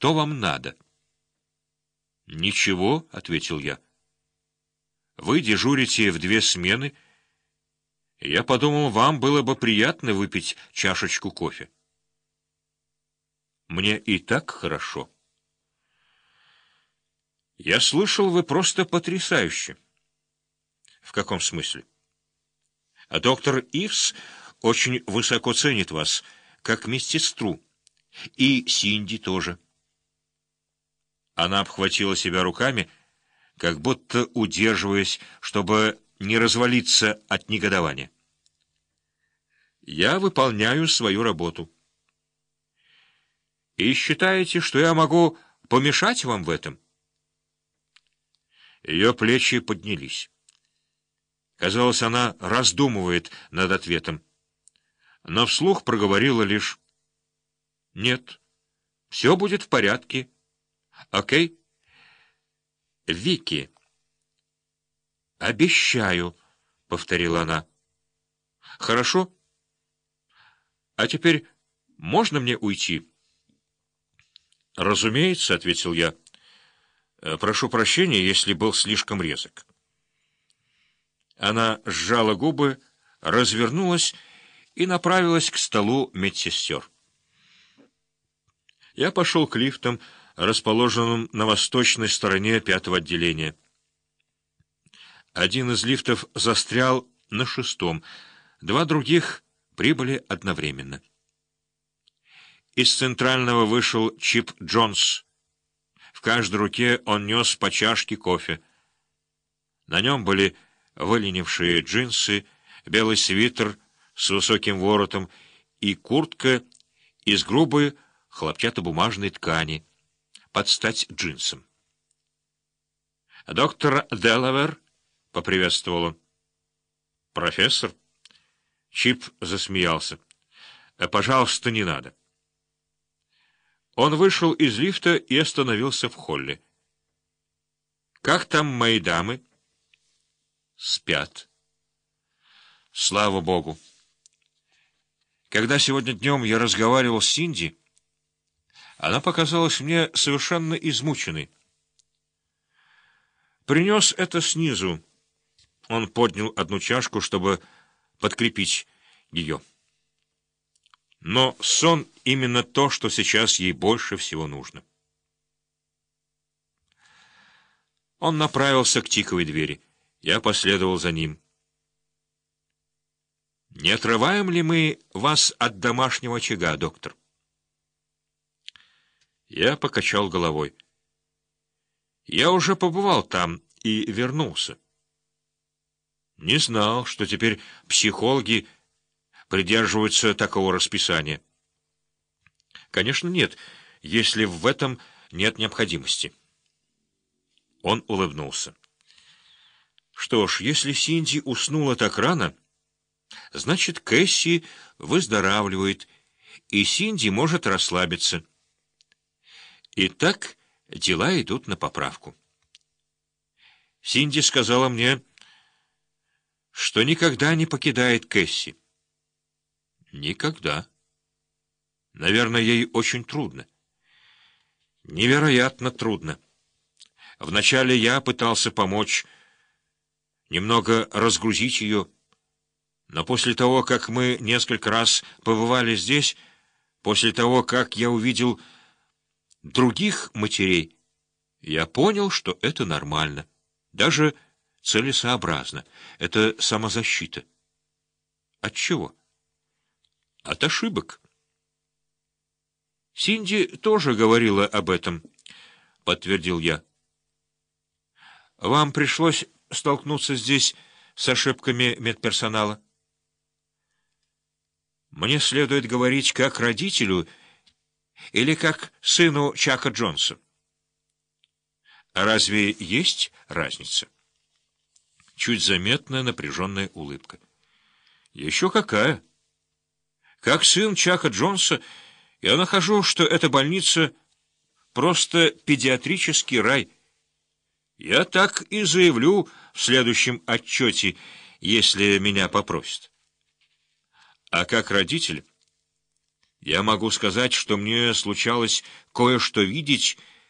Что вам надо? Ничего, — ответил я. Вы дежурите в 2 смены. Я подумал, вам было бы приятно выпить чашечку кофе. Мне и так хорошо. Я слышал, вы просто потрясающе. В каком смысле? А доктор Ивс очень высоко ценит вас, как медсестру. И Синди тоже. Она обхватила себя руками, как будто удерживаясь, чтобы не развалиться от негодования. Я выполняю свою работу. И считаете, что я могу помешать вам в этом? Ее плечи поднялись. Казалось, она раздумывает над ответом, но вслух проговорила лишь: «Нет, все будет в порядке. Окей?» «Вики». «Обещаю», — повторила она. «Хорошо. А теперь можно мне уйти?» «Разумеется», — ответил я. «Прошу прощения, если был слишком резок». Она сжала губы, развернулась и направилась к столу медсестер. Я пошел к лифтам, расположенным на восточной стороне 5-го отделения. Один из лифтов застрял на 6-м, 2 других прибыли одновременно. Из центрального вышел Чип Джонс. В каждой руке он нес по чашке кофе. На нем были выленившие джинсы, белый свитер с высоким воротом и куртка из грубой хлопчатобумажной ткани, под стать джинсам. «Доктор Делавер», — поприветствовал он. «Профессор?» Чип засмеялся. «Пожалуйста, не надо». Он вышел из лифта и остановился в холле. «Как там мои дамы?» «Спят». «Слава Богу». Когда сегодня днем я разговаривал с Синди, она показалась мне совершенно измученной. Принес это снизу. Он поднял одну чашку, чтобы подкрепить ее. Но сон — именно то, что сейчас ей больше всего нужно. Он направился к тиковой двери. Я последовал за ним. «Не отрываем ли мы вас от домашнего очага, доктор?» Я покачал головой. «Я уже побывал там и вернулся. Не знал, что теперь психологи придерживаются такого расписания. Конечно, нет, если в этом нет необходимости». Он улыбнулся. «Что ж, если Синди уснула так рано, значит, Кэсси выздоравливает, и Синди может расслабиться. И так дела идут на поправку. Синди сказала мне, что никогда не покидает Кэсси». «Никогда. Наверное, ей очень трудно». «Невероятно трудно. Вначале я пытался помочь, немного разгрузить ее, но после того, как мы несколько раз побывали здесь, после того, как я увидел других матерей, я понял, что это нормально, даже целесообразно. Это самозащита». От чего? От ошибок. Синди тоже говорила об этом, — подтвердил я. Вам пришлось столкнуться здесь с ошибками медперсонала? Мне следует говорить как родителю или как сыну Чака Джонса? Разве есть разница? Чуть заметная напряженная улыбка. Еще какая? Как сын Чака Джонса, я нахожу, что эта больница просто педиатрический рай. Я так и заявлю в следующем отчете, если меня попросят. А как родитель, Я могу сказать, что мне случалось кое-что видеть